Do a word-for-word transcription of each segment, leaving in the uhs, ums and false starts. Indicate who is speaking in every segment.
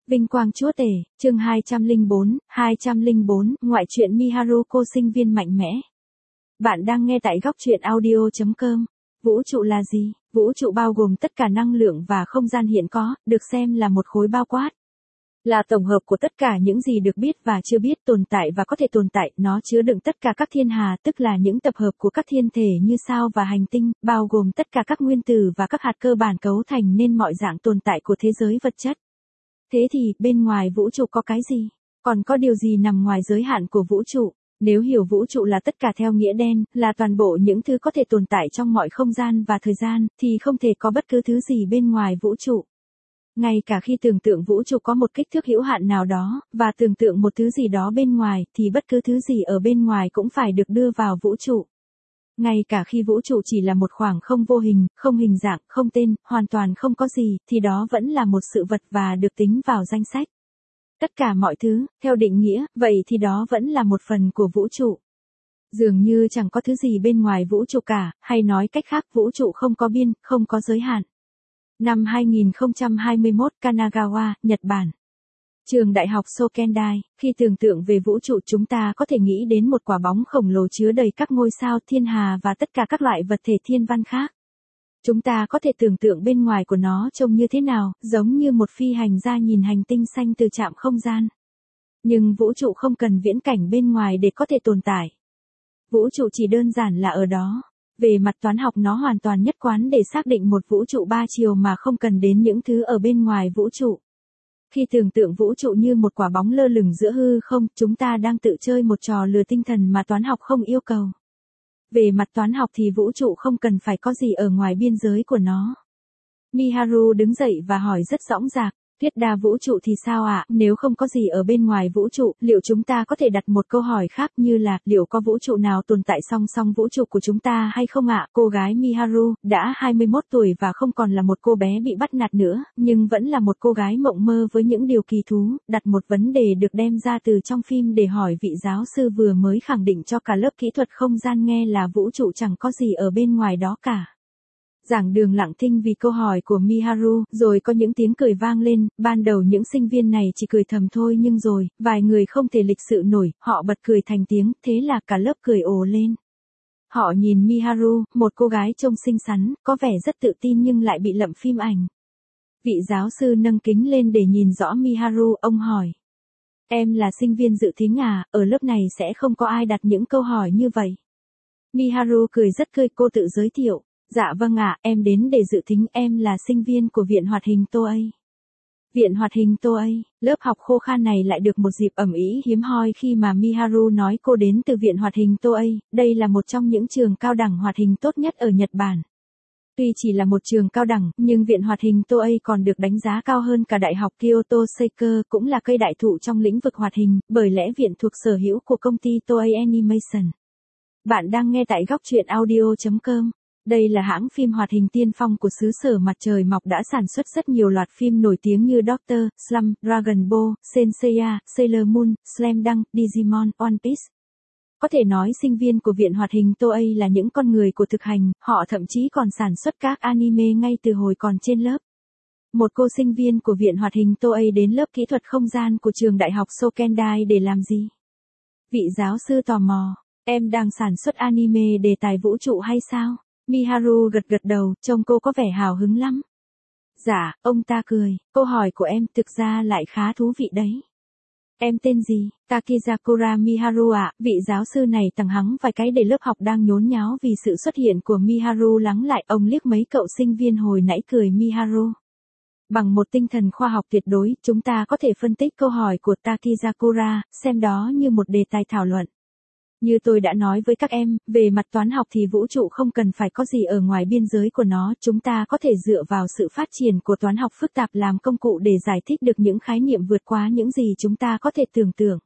Speaker 1: Vinh quang chúa tể, chương hai trăm lẻ bốn, hai trăm lẻ bốn, ngoại truyện Miharu cô sinh viên mạnh mẽ. Bạn đang nghe tại góc truyện audio chấm com. Vũ trụ là gì? Vũ trụ bao gồm tất cả năng lượng và không gian hiện có, được xem là một khối bao quát. Là tổng hợp của tất cả những gì được biết và chưa biết, tồn tại và có thể tồn tại, nó chứa đựng tất cả các thiên hà, tức là những tập hợp của các thiên thể như sao và hành tinh, bao gồm tất cả các nguyên tử và các hạt cơ bản cấu thành nên mọi dạng tồn tại của thế giới vật chất. Thế thì, bên ngoài vũ trụ có cái gì? Còn có điều gì nằm ngoài giới hạn của vũ trụ? Nếu hiểu vũ trụ là tất cả theo nghĩa đen, là toàn bộ những thứ có thể tồn tại trong mọi không gian và thời gian, thì không thể có bất cứ thứ gì bên ngoài vũ trụ. Ngay cả khi tưởng tượng vũ trụ có một kích thước hữu hạn nào đó, và tưởng tượng một thứ gì đó bên ngoài, thì bất cứ thứ gì ở bên ngoài cũng phải được đưa vào vũ trụ. Ngay cả khi vũ trụ chỉ là một khoảng không vô hình, không hình dạng, không tên, hoàn toàn không có gì, thì đó vẫn là một sự vật và được tính vào danh sách. Tất cả mọi thứ, theo định nghĩa, vậy thì đó vẫn là một phần của vũ trụ. Dường như chẳng có thứ gì bên ngoài vũ trụ cả, hay nói cách khác, vũ trụ không có biên, không có giới hạn. Năm hai nghìn không trăm hai mươi mốt, Kanagawa, Nhật Bản. Trường Đại học Sokendai, khi tưởng tượng về vũ trụ chúng ta có thể nghĩ đến một quả bóng khổng lồ chứa đầy các ngôi sao, thiên hà và tất cả các loại vật thể thiên văn khác. Chúng ta có thể tưởng tượng bên ngoài của nó trông như thế nào, giống như một phi hành gia nhìn hành tinh xanh từ trạm không gian. Nhưng vũ trụ không cần viễn cảnh bên ngoài để có thể tồn tại. Vũ trụ chỉ đơn giản là ở đó. Về mặt toán học nó hoàn toàn nhất quán để xác định một vũ trụ ba chiều mà không cần đến những thứ ở bên ngoài vũ trụ. Khi tưởng tượng vũ trụ như một quả bóng lơ lửng giữa hư không, chúng ta đang tự chơi một trò lừa tinh thần mà toán học không yêu cầu. Về mặt toán học thì vũ trụ không cần phải có gì ở ngoài biên giới của nó. Miharu đứng dậy và hỏi rất dõng dạc, thuyết đa vũ trụ thì sao ạ? À? Nếu không có gì ở bên ngoài vũ trụ, liệu chúng ta có thể đặt một câu hỏi khác như là, liệu có vũ trụ nào tồn tại song song vũ trụ của chúng ta hay không ạ? À? Cô gái Miharu, đã hai mươi mốt tuổi và không còn là một cô bé bị bắt nạt nữa, nhưng vẫn là một cô gái mộng mơ với những điều kỳ thú, đặt một vấn đề được đem ra từ trong phim để hỏi vị giáo sư vừa mới khẳng định cho cả lớp kỹ thuật không gian nghe là vũ trụ chẳng có gì ở bên ngoài đó cả. Giảng đường lặng thinh vì câu hỏi của Miharu, rồi có những tiếng cười vang lên, ban đầu những sinh viên này chỉ cười thầm thôi nhưng rồi, vài người không thể lịch sự nổi, họ bật cười thành tiếng, thế là cả lớp cười ồ lên. Họ nhìn Miharu, một cô gái trông xinh xắn, có vẻ rất tự tin nhưng lại bị lậm phim ảnh. Vị giáo sư nâng kính lên để nhìn rõ Miharu, ông hỏi. Em là sinh viên dự thính à, ở lớp này sẽ không có ai đặt những câu hỏi như vậy. Miharu cười rất cười, cô tự giới thiệu. Dạ vâng ạ, em đến để dự thính, em là sinh viên của Viện Hoạt hình Toei. Viện Hoạt hình Toei, lớp học khô khan này lại được một dịp ẩm ý hiếm hoi khi mà Miharu nói cô đến từ Viện Hoạt hình Toei, đây là một trong những trường cao đẳng hoạt hình tốt nhất ở Nhật Bản. Tuy chỉ là một trường cao đẳng, nhưng Viện Hoạt hình Toei còn được đánh giá cao hơn cả Đại học Kyoto Seika, cũng là cây đại thụ trong lĩnh vực hoạt hình, bởi lẽ viện thuộc sở hữu của công ty Toei Animation. Bạn đang nghe tại góc truyện audio chấm com. Đây là hãng phim hoạt hình tiên phong của xứ sở mặt trời mọc đã sản xuất rất nhiều loạt phim nổi tiếng như Doctor Slump, Dragon Ball, Saint Seiya, Sailor Moon, Slam Dunk, Digimon, One Piece. Có thể nói sinh viên của Viện Hoạt hình Toei là những con người của thực hành, họ thậm chí còn sản xuất các anime ngay từ hồi còn trên lớp. Một cô sinh viên của Viện Hoạt hình Toei đến lớp kỹ thuật không gian của trường Đại học Sokendai để làm gì? Vị giáo sư tò mò, em đang sản xuất anime đề tài vũ trụ hay sao? Miharu gật gật đầu, trông cô có vẻ hào hứng lắm. Dạ, ông ta cười, câu hỏi của em thực ra lại khá thú vị đấy. Em tên gì? Takizakura Miharu ạ, vị giáo sư này tằng hắng vài cái để lớp học đang nhốn nháo vì sự xuất hiện của Miharu lắng lại, ông liếc mấy cậu sinh viên hồi nãy cười Miharu. Bằng một tinh thần khoa học tuyệt đối, chúng ta có thể phân tích câu hỏi của Takizakura, xem đó như một đề tài thảo luận. Như tôi đã nói với các em, về mặt toán học thì vũ trụ không cần phải có gì ở ngoài biên giới của nó, chúng ta có thể dựa vào sự phát triển của toán học phức tạp làm công cụ để giải thích được những khái niệm vượt quá những gì chúng ta có thể tưởng tượng.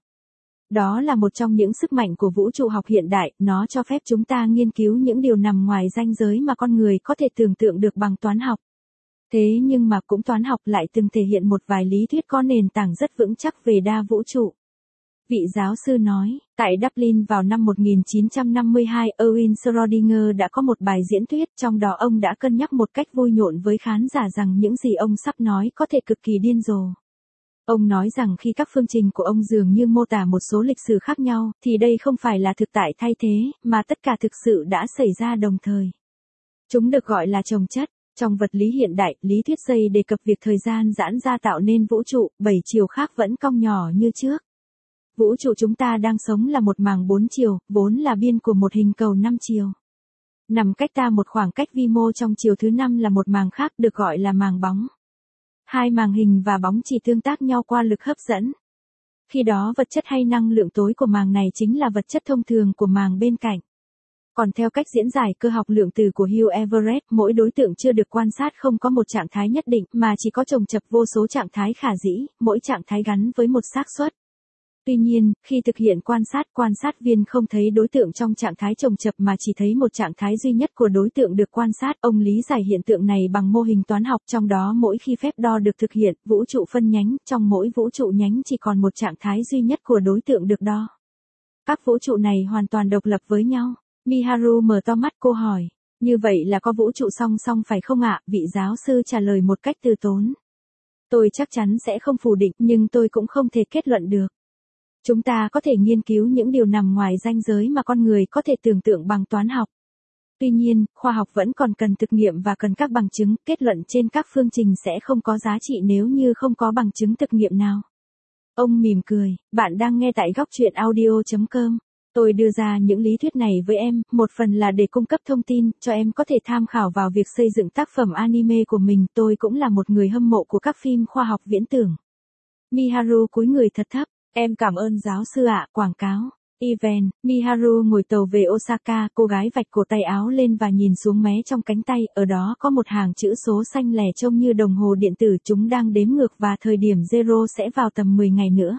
Speaker 1: Đó là một trong những sức mạnh của vũ trụ học hiện đại, nó cho phép chúng ta nghiên cứu những điều nằm ngoài ranh giới mà con người có thể tưởng tượng được bằng toán học. Thế nhưng mà cũng toán học lại từng thể hiện một vài lý thuyết có nền tảng rất vững chắc về đa vũ trụ. Vị giáo sư nói, tại Dublin vào năm một nghìn chín trăm năm mươi hai, Erwin Schrödinger đã có một bài diễn thuyết, trong đó ông đã cân nhắc một cách vui nhộn với khán giả rằng những gì ông sắp nói có thể cực kỳ điên rồ. Ông nói rằng khi các phương trình của ông dường như mô tả một số lịch sử khác nhau, thì đây không phải là thực tại thay thế, mà tất cả thực sự đã xảy ra đồng thời. Chúng được gọi là chồng chất. Trong vật lý hiện đại, lý thuyết Giây đề cập việc thời gian giãn ra tạo nên vũ trụ, bảy chiều khác vẫn cong nhỏ như trước. Vũ trụ chúng ta đang sống là một màng bốn chiều, vốn là biên của một hình cầu năm chiều. Nằm cách ta một khoảng cách vi mô trong chiều thứ năm là một màng khác được gọi là màng bóng. Hai màng hình và bóng chỉ tương tác nhau qua lực hấp dẫn. Khi đó vật chất hay năng lượng tối của màng này chính là vật chất thông thường của màng bên cạnh. Còn theo cách diễn giải cơ học lượng tử của Hugh Everett, mỗi đối tượng chưa được quan sát không có một trạng thái nhất định, mà chỉ có chồng chập vô số trạng thái khả dĩ, mỗi trạng thái gắn với một xác suất. Tuy nhiên, khi thực hiện quan sát, quan sát viên không thấy đối tượng trong trạng thái chồng chập mà chỉ thấy một trạng thái duy nhất của đối tượng được quan sát. Ông lý giải hiện tượng này bằng mô hình toán học, trong đó mỗi khi phép đo được thực hiện, vũ trụ phân nhánh, trong mỗi vũ trụ nhánh chỉ còn một trạng thái duy nhất của đối tượng được đo. Các vũ trụ này hoàn toàn độc lập với nhau. Miharu mở to mắt, cô hỏi, như vậy là có vũ trụ song song phải không ạ? Vị giáo sư trả lời một cách từ tốn. Tôi chắc chắn sẽ không phủ định, nhưng tôi cũng không thể kết luận được. Chúng ta có thể nghiên cứu những điều nằm ngoài ranh giới mà con người có thể tưởng tượng bằng toán học. Tuy nhiên, khoa học vẫn còn cần thực nghiệm và cần các bằng chứng, kết luận trên các phương trình sẽ không có giá trị nếu như không có bằng chứng thực nghiệm nào. Ông mỉm cười, bạn đang nghe tại góc truyện audio chấm com. Tôi đưa ra những lý thuyết này với em, một phần là để cung cấp thông tin, cho em có thể tham khảo vào việc xây dựng tác phẩm anime của mình. Tôi cũng là một người hâm mộ của các phim khoa học viễn tưởng. Miharu cúi người thật thấp. Em cảm ơn giáo sư ạ, quảng cáo. Event, Miharu ngồi tàu về Osaka, cô gái vạch cổ tay áo lên và nhìn xuống mé trong cánh tay, ở đó có một hàng chữ số xanh lẻ trông như đồng hồ điện tử, chúng đang đếm ngược và thời điểm zero sẽ vào tầm mười ngày nữa.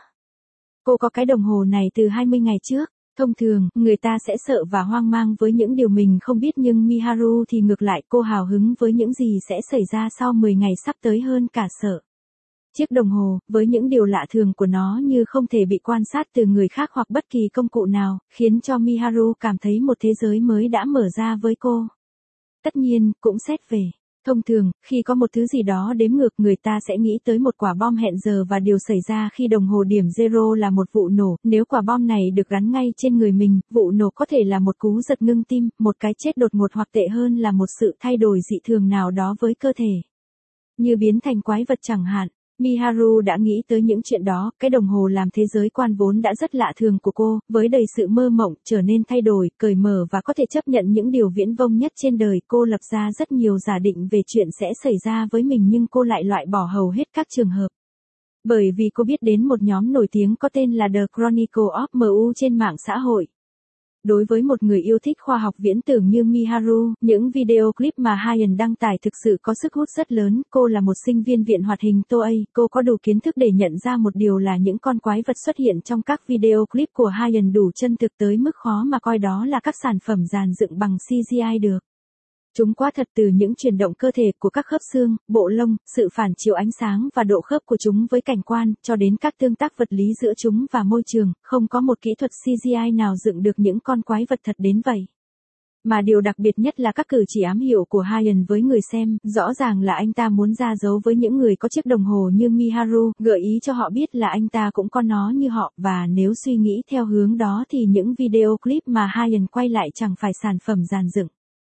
Speaker 1: Cô có cái đồng hồ này từ hai mươi ngày trước. Thông thường, người ta sẽ sợ và hoang mang với những điều mình không biết nhưng Miharu thì ngược lại, cô hào hứng với những gì sẽ xảy ra sau mười ngày sắp tới hơn cả sợ. Chiếc đồng hồ, với những điều lạ thường của nó như không thể bị quan sát từ người khác hoặc bất kỳ công cụ nào, khiến cho Miharu cảm thấy một thế giới mới đã mở ra với cô. Tất nhiên, cũng xét về. Thông thường, khi có một thứ gì đó đếm ngược, người ta sẽ nghĩ tới một quả bom hẹn giờ và điều xảy ra khi đồng hồ điểm zero là một vụ nổ. Nếu quả bom này được gắn ngay trên người mình, vụ nổ có thể là một cú giật ngưng tim, một cái chết đột ngột hoặc tệ hơn là một sự thay đổi dị thường nào đó với cơ thể. Như biến thành quái vật chẳng hạn. Miharu đã nghĩ tới những chuyện đó, cái đồng hồ làm thế giới quan vốn đã rất lạ thường của cô, với đầy sự mơ mộng, trở nên thay đổi, cởi mở và có thể chấp nhận những điều viễn vông nhất trên đời. Cô lập ra rất nhiều giả định về chuyện sẽ xảy ra với mình nhưng cô lại loại bỏ hầu hết các trường hợp. Bởi vì cô biết đến một nhóm nổi tiếng có tên là The Chronicle of em u trên mạng xã hội. Đối với một người yêu thích khoa học viễn tưởng như Miharu, những video clip mà Hayan đăng tải thực sự có sức hút rất lớn. Cô là một sinh viên viện hoạt hình Toei, cô có đủ kiến thức để nhận ra một điều là những con quái vật xuất hiện trong các video clip của Hayan đủ chân thực tới mức khó mà coi đó là các sản phẩm dàn dựng bằng xê giê i được. Chúng quá thật, từ những chuyển động cơ thể của các khớp xương, bộ lông, sự phản chiếu ánh sáng và độ khớp của chúng với cảnh quan, cho đến các tương tác vật lý giữa chúng và môi trường, không có một kỹ thuật xê giê i nào dựng được những con quái vật thật đến vậy. Mà điều đặc biệt nhất là các cử chỉ ám hiệu của Hayan với người xem, rõ ràng là anh ta muốn ra dấu với những người có chiếc đồng hồ như Miharu, gợi ý cho họ biết là anh ta cũng có nó như họ, và nếu suy nghĩ theo hướng đó thì những video clip mà Hayan quay lại chẳng phải sản phẩm dàn dựng.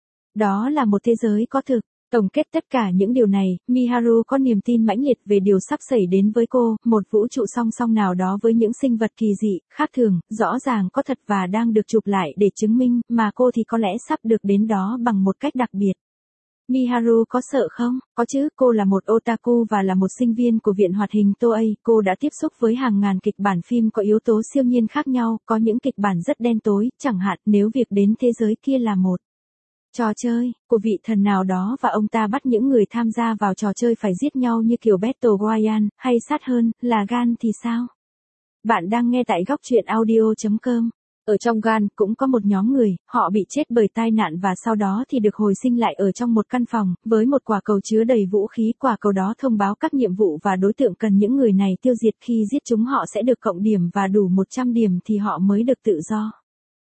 Speaker 1: Đó là một thế giới có thực. Tổng kết tất cả những điều này, Miharu có niềm tin mãnh liệt về điều sắp xảy đến với cô, một vũ trụ song song nào đó với những sinh vật kỳ dị, khác thường, rõ ràng có thật và đang được chụp lại để chứng minh, mà cô thì có lẽ sắp được đến đó bằng một cách đặc biệt. Miharu có sợ không? Có chứ, cô là một otaku và là một sinh viên của viện hoạt hình Toei, cô đã tiếp xúc với hàng ngàn kịch bản phim có yếu tố siêu nhiên khác nhau, có những kịch bản rất đen tối, chẳng hạn nếu việc đến thế giới kia là một trò chơi của vị thần nào đó và ông ta bắt những người tham gia vào trò chơi phải giết nhau như kiểu Battle Royale, hay sát hơn, là Gan thì sao? Bạn đang nghe tại góc truyện audio chấm com. Ở trong Gan cũng có một nhóm người, họ bị chết bởi tai nạn và sau đó thì được hồi sinh lại ở trong một căn phòng, với một quả cầu chứa đầy vũ khí. Quả cầu đó thông báo các nhiệm vụ và đối tượng cần những người này tiêu diệt, khi giết chúng họ sẽ được cộng điểm và đủ một trăm điểm thì họ mới được tự do.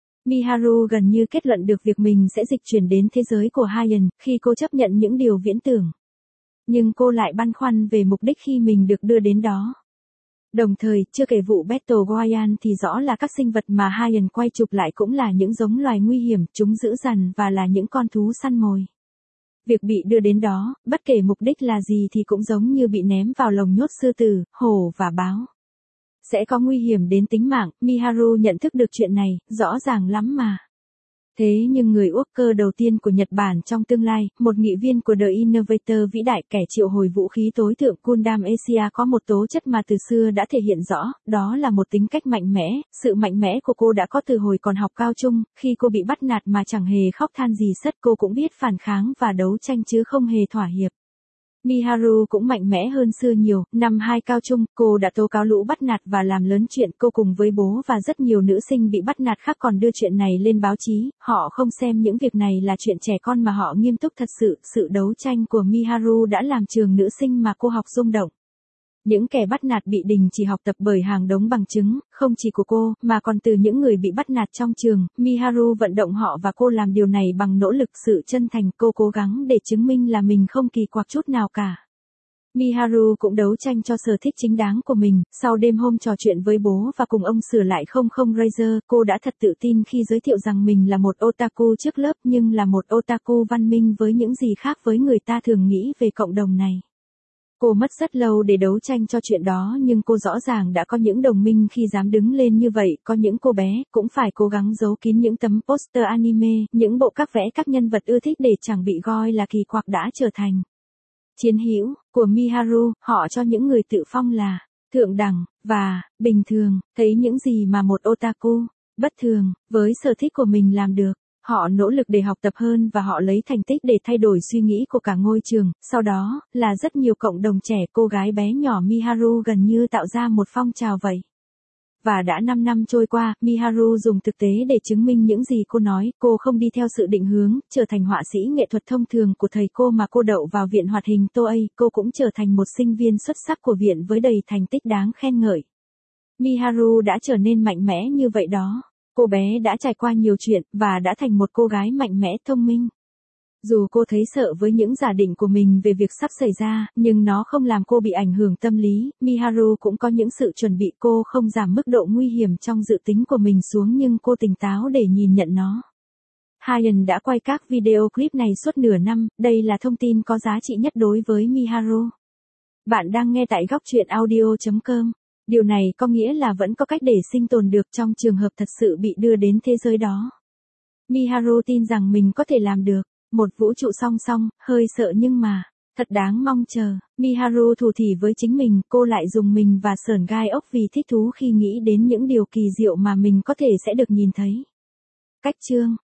Speaker 1: Miharu gần như kết luận được việc mình sẽ dịch chuyển đến thế giới của Hayan, khi cô chấp nhận những điều viễn tưởng. Nhưng cô lại băn khoăn về mục đích khi mình được đưa đến đó. Đồng thời, chưa kể vụ Battle Royale thì rõ là các sinh vật mà Ryan quay chụp lại cũng là những giống loài nguy hiểm, chúng dữ dằn và là những con thú săn mồi. Việc bị đưa đến đó, bất kể mục đích là gì thì cũng giống như bị ném vào lồng nhốt sư tử, hổ và báo. Sẽ có nguy hiểm đến tính mạng, Miharu nhận thức được chuyện này, rõ ràng lắm mà. Thế nhưng người Walker đầu tiên của Nhật Bản trong tương lai, một nghị viên của The Innovator vĩ đại, kẻ triệu hồi vũ khí tối thượng Gundam Asia có một tố chất mà từ xưa đã thể hiện rõ, đó là một tính cách mạnh mẽ. Sự mạnh mẽ của cô đã có từ hồi còn học cao trung, khi cô bị bắt nạt mà chẳng hề khóc than gì sất, cô cũng biết phản kháng và đấu tranh chứ không hề thỏa hiệp. Miharu cũng mạnh mẽ hơn xưa nhiều, năm hai cao trung, cô đã tố cáo lũ bắt nạt và làm lớn chuyện. Cô cùng với bố và rất nhiều nữ sinh bị bắt nạt khác còn đưa chuyện này lên báo chí. Họ không xem những việc này là chuyện trẻ con mà họ nghiêm túc thật sự. Sự đấu tranh của Miharu đã làm trường nữ sinh mà cô học rung động. Những kẻ bắt nạt bị đình chỉ học tập bởi hàng đống bằng chứng, không chỉ của cô, mà còn từ những người bị bắt nạt trong trường. Miharu vận động họ và cô làm điều này bằng nỗ lực, sự chân thành. Cô cố gắng để chứng minh là mình không kỳ quặc chút nào cả. Miharu cũng đấu tranh cho sở thích chính đáng của mình. Sau đêm hôm trò chuyện với bố và cùng ông sửa lại không không Razer, cô đã thật tự tin khi giới thiệu rằng mình là một otaku trước lớp nhưng là một otaku văn minh với những gì khác với người ta thường nghĩ về cộng đồng này. Cô mất rất lâu để đấu tranh cho chuyện đó nhưng cô rõ ràng đã có những đồng minh khi dám đứng lên như vậy. Có những cô bé cũng phải cố gắng giấu kín những tấm poster anime, những bộ các vẽ các nhân vật ưa thích để chẳng bị gọi là kỳ quặc đã trở thành chiến hữu của Miharu. Họ cho những người tự phong là thượng đẳng và bình thường, thấy những gì mà một otaku bất thường với sở thích của mình làm được. Họ nỗ lực để học tập hơn và họ lấy thành tích để thay đổi suy nghĩ của cả ngôi trường. Sau đó, là rất nhiều cộng đồng trẻ, cô gái bé nhỏ Miharu gần như tạo ra một phong trào vậy. Và đã năm năm trôi qua, Miharu dùng thực tế để chứng minh những gì cô nói. Cô không đi theo sự định hướng, trở thành họa sĩ nghệ thuật thông thường của thầy cô mà cô đậu vào viện hoạt hình Toei. Cô cũng trở thành một sinh viên xuất sắc của viện với đầy thành tích đáng khen ngợi. Miharu đã trở nên mạnh mẽ như vậy đó. Cô bé đã trải qua nhiều chuyện, và đã thành một cô gái mạnh mẽ thông minh. Dù cô thấy sợ với những giả định của mình về việc sắp xảy ra, nhưng nó không làm cô bị ảnh hưởng tâm lý. Miharu cũng có những sự chuẩn bị. Cô không giảm mức độ nguy hiểm trong dự tính của mình xuống nhưng cô tỉnh táo để nhìn nhận nó. Ryan đã quay các video clip này suốt nửa năm, đây là thông tin có giá trị nhất đối với Miharu. Bạn đang nghe tại góc truyện audio chấm com. Điều này có nghĩa là vẫn có cách để sinh tồn được trong trường hợp thật sự bị đưa đến thế giới đó. Miharu tin rằng mình có thể làm được. Một vũ trụ song song, hơi sợ nhưng mà, thật đáng mong chờ. Miharu thủ thỉ với chính mình, cô lại dùng mình và sởn gai ốc vì thích thú khi nghĩ đến những điều kỳ diệu mà mình có thể sẽ được nhìn thấy. Cách chương